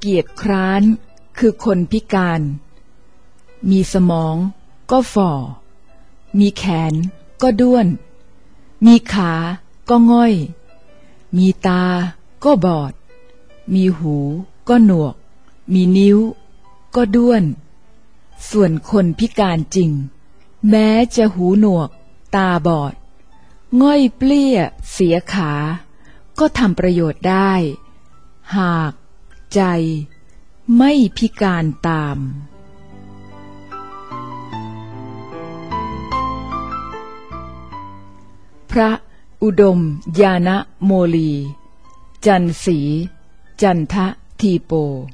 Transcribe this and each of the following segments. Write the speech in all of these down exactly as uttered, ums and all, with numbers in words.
เกียจคร้านคือคนพิการมีสมองก็ฝ่อมีแขนก็ด้วนมีขาก็ง่อยมีตาก็บอดมีหูก็หนวกมีนิ้วก็ด้วนส่วนคนพิการจริงแม้จะหูหนวกตาบอดง่อยเปลี้ยเสียขาก็ทำประโยชน์ได้หากใจไม่พิการตามพระอุดมญาณโมลีจันศรีจันททีโป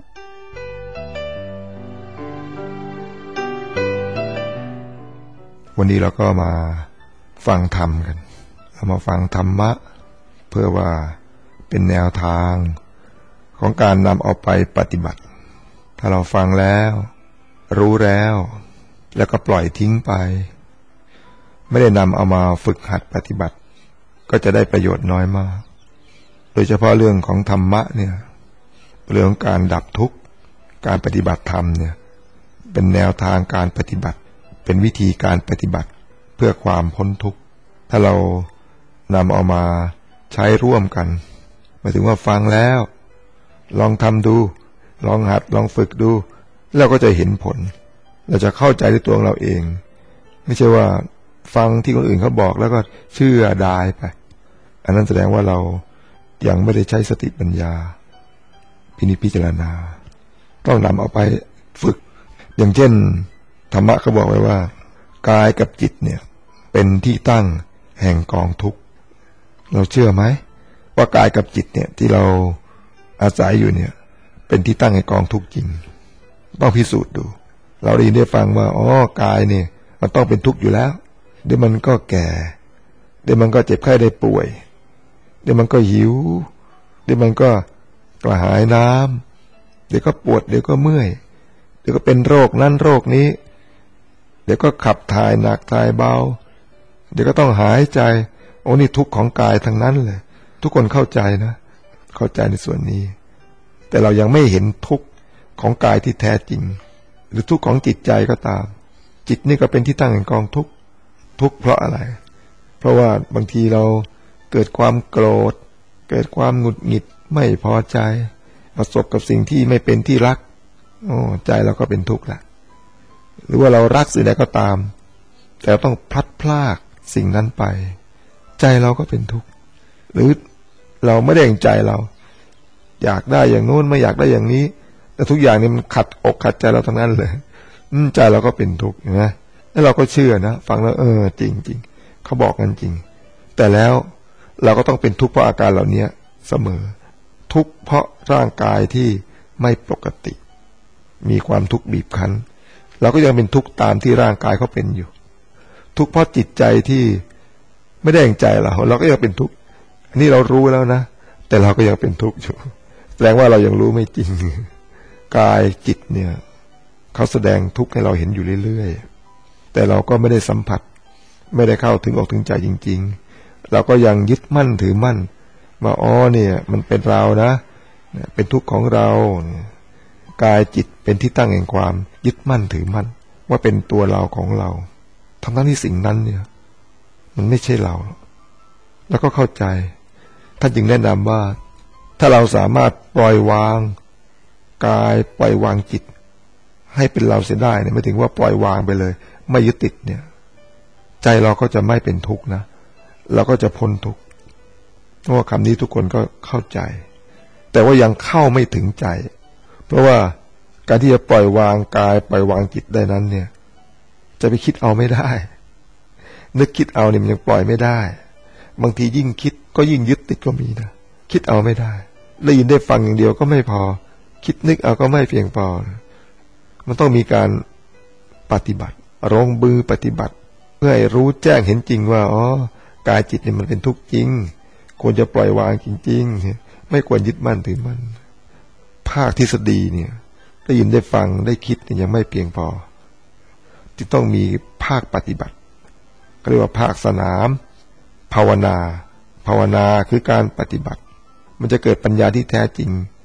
วันนี้เราก็มาฟังธรรมกันเรามาฟังธรรมะเพื่อว่าเป็นแนวทางของการนำเอาไปปฏิบัติถ้าเราฟังแล้วรู้แล้วแล้วก็ปล่อยทิ้งไปไม่ได้นำเอามาฝึกหัดปฏิบัติก็จะได้ประโยชน์น้อยมากโดยเฉพาะเรื่องของธรรมะเนี่ยเรื่องการดับทุกข์การปฏิบัติธรรมเนี่ยเป็นแนวทางการปฏิบัติเป็นวิธีการปฏิบัติเพื่อความพ้นทุกข์ถ้าเรานำเอามาใช้ร่วมกันหมายถึงว่าฟังแล้วลองทำดูลองหัดลองฝึกดูแล้วก็จะเห็นผลเราจะเข้าใจด้วยตัวเราเองไม่ใช่ว่าฟังที่คนอื่นเขาบอกแล้วก็เชื่อดายไปอันนั้นแสดงว่าเรายังไม่ได้ใช้สติปัญญาพินิจพิจารณาต้องนำเอาไปฝึกอย่างเช่นธรรมะเขาบอกไว้ว่ากายกับจิตเนี่ยเป็นที่ตั้งแห่งกองทุกข์เราเชื่อไหมว่ากายกับจิตเนี่ยที่เราอาศัยอยู่เนี่ยเป็นที่ตั้งแห่งกองทุกข์จริงต้องพิสูจน์ดูเราได้ยินได้ฟังว่าอ๋อกายเนี่ยมันต้องเป็นทุกข์อยู่แล้วเดี๋ยวมันก็แก่เดี๋ยวมันก็เจ็บไข้ได้ป่วยเดี๋ยวมันก็หิวเดี๋ยวมันก็กระหายน้ำเดี๋ยวก็ปวดเดี๋ยวก็เมื่อยเดี๋ยวก็เป็นโรคนั่นโรคนี้เดี๋ยวก็ขับถ่ายหนักถ่ายเบาเดี๋ยวก็ต้องหายใจโอ้นี่ทุกข์ของกายทั้งนั้นเลยทุกคนเข้าใจนะเข้าใจในส่วนนี้แต่เรายังไม่เห็นทุกข์ของกายที่แท้จริงหรือทุกข์ของจิตใจก็ตามจิตนี่ก็เป็นที่ตั้งแห่งกองทุกข์ทุกข์เพราะอะไรเพราะว่าบางทีเราเกิดความโกรธเกิดความหงุดหงิดไม่พอใจประสบกับสิ่งที่ไม่เป็นที่รักโอ้ใจเราก็เป็นทุกข์ละหรือว่าเรารักสิ่งใดก็ตามแต่ต้องพลัดพรากสิ่งนั้นไปใจเราก็เป็นทุกข์หรือเราไม่ได้อย่างใจเราอยากได้อย่างโน้นไม่อยากได้อย่างนี้แต่ทุกอย่างนี่มันขัดอกขัดใจเราทั้งนั้นเลยใจเราก็เป็นทุกข์เห็นไหมแล้วเราก็เชื่อนะฟังแล้วเออจริงๆเขาบอกกันจริงแต่แล้วเราก็ต้องเป็นทุกข์เพราะอาการเหล่านี้เสมอทุกข์เพราะร่างกายที่ไม่ปกติมีความทุกข์บีบคั้นเราก็ยังเป็นทุกข์ตามที่ร่างกายเขาเป็นอยู่ทุกข์เพราะจิตใจที่ไม่ได้อย่างใจเราเราก็ยังเป็นทุกข์อันนี้เรารู้แล้วนะแต่เราก็ยังเป็นทุกข์อยู่แสดงว่าเรายังรู้ไม่จริงกายจิตเนี่ยเขาแสดงทุกข์ให้เราเห็นอยู่เรื่อยๆแต่เราก็ไม่ได้สัมผัสไม่ได้เข้าถึงออกถึงใจจริงๆเราก็ยังยึดมั่นถือมั่นว่าอ๋อเนี่ยมันเป็นเรานะเป็นทุกข์ของเรากายจิตเป็นที่ตั้งแห่งความยึดมั่นถือมั่นว่าเป็นตัวเราของเราทั้งๆที่สิ่งนั้นเนี่ยมันไม่ใช่เราแล้วก็เข้าใจท่านจึงแนะนำว่าถ้าเราสามารถปล่อยวางกายปล่อยวางจิตให้เป็นเราเสียได้เนี่ยไม่ถึงว่าปล่อยวางไปเลยไม่ยึดติดเนี่ยใจเราก็จะไม่เป็นทุกข์นะเราก็จะพ้นทุกข์เพราะว่าคำนี้ทุกคนก็เข้าใจแต่ว่ายังเข้าไม่ถึงใจเพราะว่าการที่จะปล่อยวางกายปล่อยวางจิตได้นั้นเนี่ยจะไปคิดเอาไม่ได้นึกคิดเอาเนี่ยมันยังปล่อยไม่ได้บางทียิ่งคิดก็ยิ่งยึดติดก็มีนะคิดเอาไม่ได้ได้ยินได้ฟังอย่างเดียวก็ไม่พอคิดนึกเอาก็ไม่เพียงพอมันต้องมีการปฏิบัติลงมือปฏิบัติเพื่อให้รู้แจ้งเห็นจริงว่าอ๋อกายจิตเนี่ยมันเป็นทุกข์จริงควรจะปล่อยวางจริงๆไม่ควรยึดมั่นถือมั่นภาคทฤษฎีเนี่ยได้ยินได้ฟังได้คิดเนี่ยยังไม่เพียงพอที่ต้องมีภาคปฏิบัติก็เรียกว่าภาคสนามภาวนาภาวนาคือการปฏิบัติมันจะเกิดปัญญาที่แท้จริง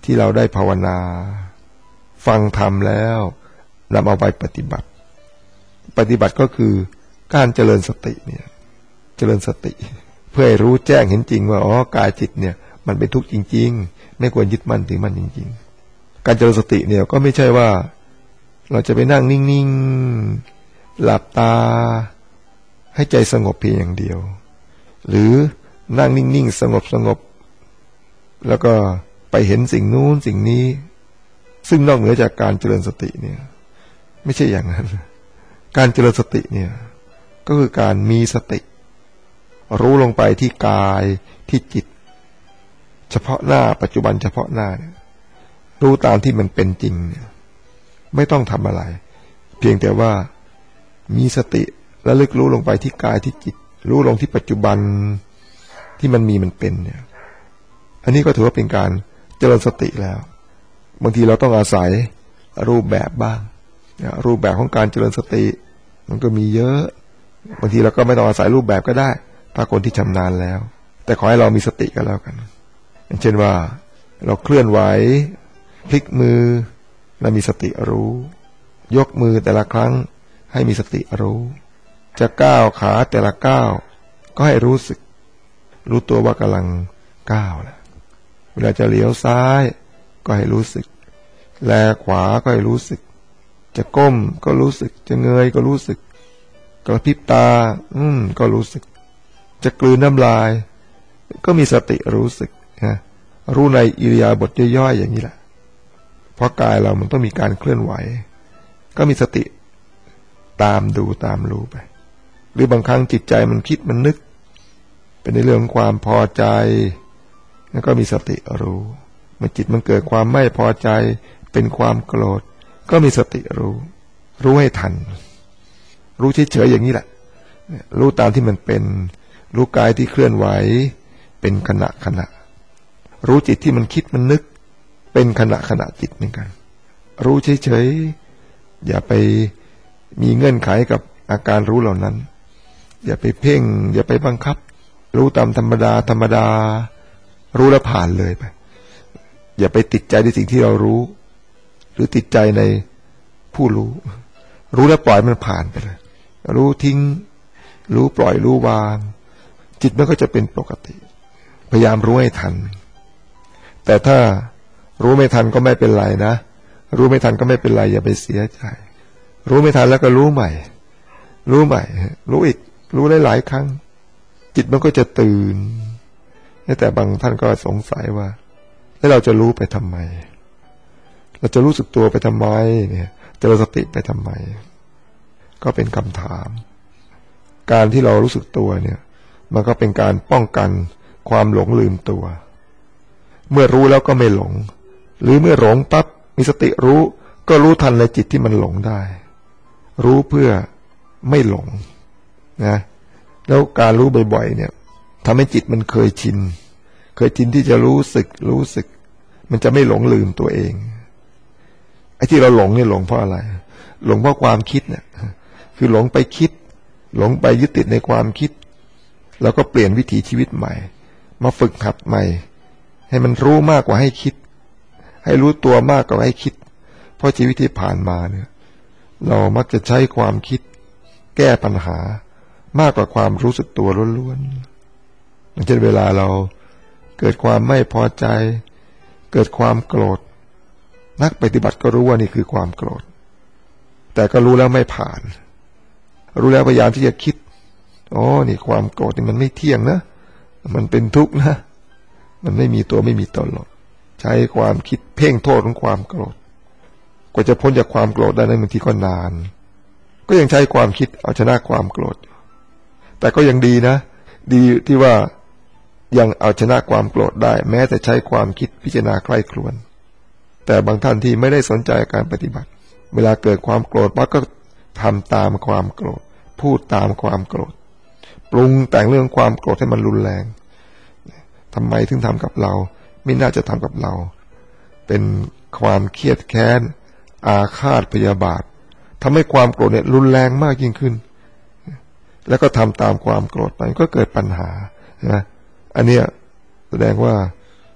ที่เราได้ภาวนาฟังธรรมแล้วนำเอาไปปฏิบัติปฏิบัติก็คือการเจริญสติเนี่ยเจริญสติเพื่อให้รู้แจ้งเห็นจริงว่าอ๋อกายจิตเนี่ยมันเป็นทุกข์จริงๆไม่ควรยึดมั่นถือมั่นจริงๆการเจริญสติเนี่ยก็ไม่ใช่ว่าเราจะไปนั่งนิ่งๆหลับตาให้ใจสงบเพียงอย่างเดียวหรือนั่งนิ่งๆสงบสงบแล้วก็ไปเห็นสิ่งนู้นสิ่งนี้ซึ่งนอกเหนือจากการเจริญสติเนี่ยไม่ใช่อย่างนั้นการเจริญสติเนี่ยก็คือการมีสติรู้ลงไปที่กายที่จิตเฉพาะหน้าปัจจุบันเฉพาะหน้าเนี่ยรู้ตามที่มันเป็นจริงเนี่ยไม่ต้องทำอะไรเพียงแต่ว่ามีสติระลึกรู้ลงไปที่กายที่จิตรู้ลงที่ปัจจุบันที่มันมีมันเป็นเนี่ยอันนี้ก็ถือว่าเป็นการเจริญสติแล้วบางทีเราต้องอาศัยรูปแบบบ้างรูปแบบของการเจริญสติมันก็มีเยอะบางทีเราก็ไม่ต้องอาศัยรูปแบบก็ได้ถ้าคนที่ชำนาญแล้วแต่ขอให้เรามีสติกันแล้วกันอย่างเช่นว่าเราเคลื่อนไหวพลิกมือแล้วมีสติรู้ยกมือแต่ละครั้งให้มีสติรู้จะก้าวขาแต่ละก้าวก็ให้รู้สึกรู้ตัวว่ากำลังก้าวแล้วเวลาจะเลี้ยวซ้ายก็ให้รู้สึกแลขวาก็ให้รู้สึกจะก้มก็รู้สึกจะเงยก็รู้สึกกระพริบตาอืมก็รู้สึกจะกลืนน้ำลายก็มีสติรู้สึกนะรู้ในอิริยาบถย่อยๆอย่างนี้แหละเพราะกายเรามันต้องมีการเคลื่อนไหวก็มีสติตามดูตามรู้ไปหรือบางครั้งจิตใจมันคิดมันนึกเป็นในเรื่องของความพอใจแล้วก็มีสติรู้เมื่อจิตมันเกิดความไม่พอใจเป็นความโกรธก็มีสติรู้รู้ให้ทันรู้เฉยๆอย่างนี้แหละรู้ตามที่มันเป็นรู้กายที่เคลื่อนไหวเป็นขณะขณะรู้จิตที่มันคิดมันนึกเป็นขณะขณะจิตเหมือนกันรู้เฉยๆอย่าไปมีเงื่อนไขกับอาการรู้เหล่านั้นอย่าไปเพ่งอย่าไปบังคับรู้ตามธรรมดาธรรมดารู้แล้วผ่านเลยไปอย่าไปติดใจในสิ่งที่เรารู้หรือติดใจในผู้รู้รู้แล้วปล่อยมันผ่านไปเลยรู้ทิ้งรู้ปล่อยรู้วางจิตมันก็จะเป็นปกติพยายามรู้ให้ทันแต่ถ้ารู้ไม่ทันก็ไม่เป็นไรนะรู้ไม่ทันก็ไม่เป็นไรอย่าไปเสียใจรู้ไม่ทันแล้วก็รู้ใหม่รู้ใหม่รู้อีกรู้หลายๆครั้งจิตมันก็จะตื่นแต่บางท่านก็สงสัยว่าแล้วเราจะรู้ไปทำไมเราจะรู้สึกตัวไปทำไมเนี่ยเจริญสติไปทำไมก็เป็นคำถามการที่เรารู้สึกตัวเนี่ยมันก็เป็นการป้องกันความหลงลืมตัวเมื่อรู้แล้วก็ไม่หลงหรือเมื่อหลงปั๊บมีสติรู้ก็รู้ทันในจิตที่มันหลงได้รู้เพื่อไม่หลงนะแล้วการรู้บ่อยๆเนี่ยทำให้จิตมันเคยชินเคยชินที่จะรู้สึกรู้สึกมันจะไม่หลงลืมตัวเองไอ้ที่เราหลงเนี่ยหลงเพราะอะไรหลงเพราะความคิดเนี่ยคือหลงไปคิดหลงไปยึดติดในความคิดแล้วก็เปลี่ยนวิถีชีวิตใหม่มาฝึกหัดใหม่ให้มันรู้มากกว่าให้คิดให้รู้ตัวมากกว่าให้คิดเพราะชีวิตที่ผ่านมาเนี่ยเรามักจะใช้ความคิดแก้ปัญหามากกว่าความรู้สึกตัวล้วนๆอย่างเช่นเวลาเราเกิดความไม่พอใจเกิดความโกรธนักปฏิบัติก็รู้ว่านี่คือความโกรธแต่ก็รู้แล้วไม่ผ่านรู้แล้วพยายามที่จะคิดอ๋อนี่ความโกรธนี่มันไม่เที่ยงนะมันเป็นทุกข์นะมันไม่มีตัวไม่มีตนหรอกใช้ความคิดเพ่งโทษของความโกรธกว่าจะพ้นจากความโกรธได้นั้นบางทีก็นานก็ยังใช้ความคิดเอาชนะความโกรธแต่ก็ยังดีนะดีที่ว่ายังเอาชนะความโกรธได้แม้แต่ใช้ความคิดพิจารณาใคร่ครวญแต่บางท่านที่ไม่ได้สนใจการปฏิบัติเวลาเกิดความโกรธปั๊บก็ทำตามความโกรธพูดตามความโกรธปรุงแต่งเรื่องความโกรธให้มันรุนแรงทำไมถึงทำกับเราไม่น่าจะทำกับเราเป็นความเครียดแค้นอาฆาตพยาบาททำให้ความโกรธเนี่ยรุนแรงมากยิ่งขึ้นแล้วก็ทำตามความโกรธไปก็เกิดปัญหานะอันเนี้ยแสดงว่า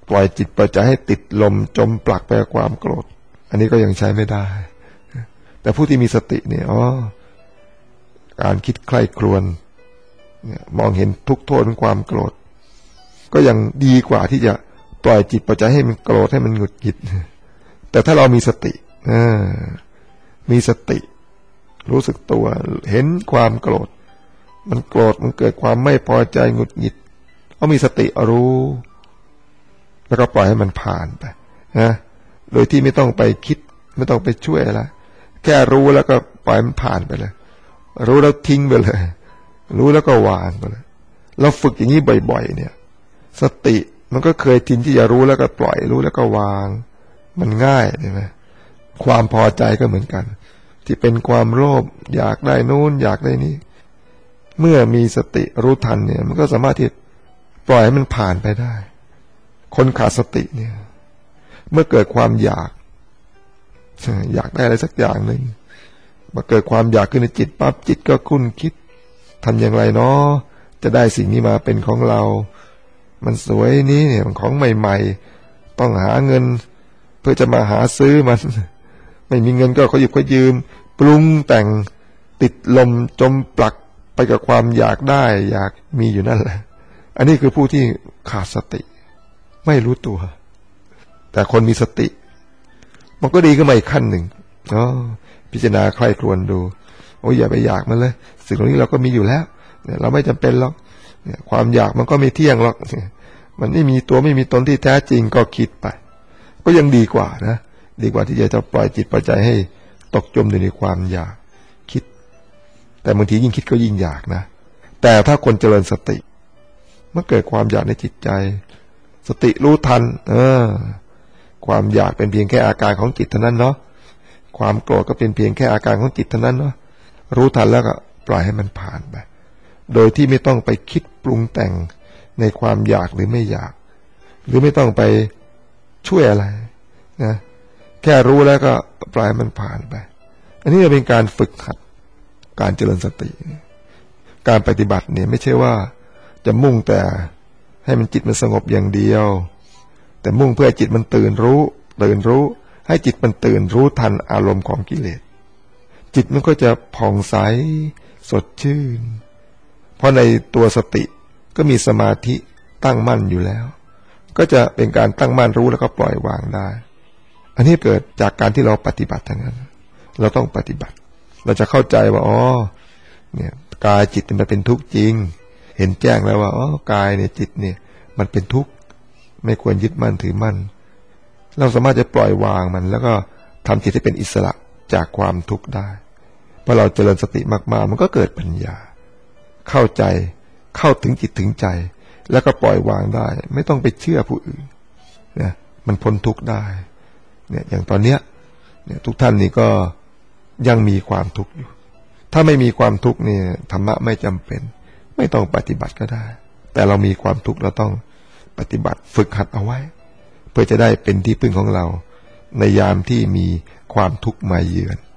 ปล่อยจิตปล่อยใจให้ติดลมจมปลักไปกับความโกรธอันนี้ก็ยังใช้ไม่ได้แต่ผู้ที่มีสติเนี่ยอ๋อการคิดใคร่ครวญเนี่ยมองเห็นทุกโทษของความโกรธก็ยังดีกว่าที่จะปล่อยจิตปล่อยใจให้มันโกรธให้มันหงุดหงิดแต่ถ้าเรามีสติมีสติรู้สึกตัวเห็นความโกรธมันโกรธมันเกิดความไม่พอใจหงุดหงิดเอามีสติรู้แล้วก็ปล่อยให้มันผ่านไปนะโดยที่ไม่ต้องไปคิดไม่ต้องไปช่วยอะไรแค่รู้แล้วก็ปล่อยมันผ่านไปเลยรู้แล้วทิ้งไปเลยรู้แล้วก็วางไปเลยเราฝึกอย่างนี้บ่อยๆเนี่ยสติมันก็เคยชินที่จะรู้แล้วก็ปล่อยรู้แล้วก็วางมันง่ายใช่ไหมความพอใจก็เหมือนกันที่เป็นความโลภอยากได้นู้นอยากได้นี้เมื่อมีสติรู้ทันเนี่ยมันก็สามารถที่ปล่อยให้มันผ่านไปได้คนขาดสติเนี่ยเมื่อเกิดความอยากอยากได้อะไรสักอย่างหนึ่งมาเกิดความอยากขึ้นในจิตปั๊บจิตก็คุ้นคิดทำอย่างไรเนาะจะได้สิ่งนี้มาเป็นของเรามันสวยนี้เนี่ยมันของใหม่ๆต้องหาเงินเพื่อจะมาหาซื้อมันไม่มีเงินก็ขอหยิบขอยืมปรุงแต่งติดลมจมปลักไปกับความอยากได้อยากมีอยู่นั่นแหละอันนี้คือผู้ที่ขาดสติไม่รู้ตัวแต่คนมีสติมันก็ดีขึ้นมาอีกขั้นหนึ่งอ๋อพิจารณาใคร่ครวญดูโอ้ยอย่าไปอยากมันเลยสิ่งเหล่านี้เราก็มีอยู่แล้วเนี่ยเราไม่จำเป็นหรอกเนี่ยความอยากมันก็ไม่เที่ยงหรอกมันไม่มีตัวไม่มีตนที่แท้จริงก็คิดไปก็ยังดีกว่านะดีกว่าที่จะจะปล่อยจิตปล่อยใจให้ตกจมอยู่ในความอยากคิดแต่บางทียิ่งคิดก็ยิ่งอยากนะแต่ถ้าคนเจริญสติเมื่อเกิดความอยากในจิตใจสติรู้ทันเออความอยากเป็นเพียงแค่อาการของจิตเท่านั้นเนาะความโกรธก็เป็นเพียงแค่อาการของจิตเท่านั้นเนาะรู้ทันแล้วก็ปล่อยให้มันผ่านไปโดยที่ไม่ต้องไปคิดปรุงแต่งในความอยากหรือไม่อยากหรือไม่ต้องไปช่วยอะไรนะแค่รู้แล้วก็ปล่อยให้มันผ่านไปอันนี้เป็นการฝึกหัดการเจริญสติการปฏิบัติเนี่ยไม่ใช่ว่าจะมุ่งแต่ให้มันจิตมันสงบอย่างเดียวแต่มุ่งเพื่อจิตมันตื่นรู้ตื่นรู้ให้จิตมันตื่นรู้ทันอารมณ์ของกิเลสจิตมันก็จะผ่องใสสดชื่นเพราะในตัวสติก็มีสมาธิตั้งมั่นอยู่แล้วก็จะเป็นการตั้งมั่นรู้แล้วก็ปล่อยวางได้อันนี้เกิดจากการที่เราปฏิบัติทั้งนั้นเราต้องปฏิบัติเราจะเข้าใจว่าอ๋อเนี่ยกายจิตมันเป็นทุกข์จริงเห็นแจ้งแล้วว่าอ๋อกายเนี่ยจิตเนี่ยมันเป็นทุกข์ไม่ควรยึดมั่นถือมั่นเราสามารถจะปล่อยวางมันแล้วก็ทำจิตให้เป็นอิสระจากความทุกข์ได้พอเราเจริญสติมากๆมันก็เกิดปัญญาเข้าใจเข้าถึงจิตถึงใจแล้วก็ปล่อยวางได้ไม่ต้องไปเชื่อผู้อื่นเนี่ยมันพ้นทุกข์ได้เนี่ยอย่างตอนเนี้ยเนี่ยทุกท่านนี่ก็ยังมีความทุกข์อยู่ถ้าไม่มีความทุกข์เนี่ยธรรมะไม่จำเป็นไม่ต้องปฏิบัติก็ได้แต่เรามีความทุกข์เราต้องปฏิบัติฝึกหัดเอาไว้เพื่อจะได้เป็นที่พึ่งของเราในยามที่มีความทุกข์มาเยือน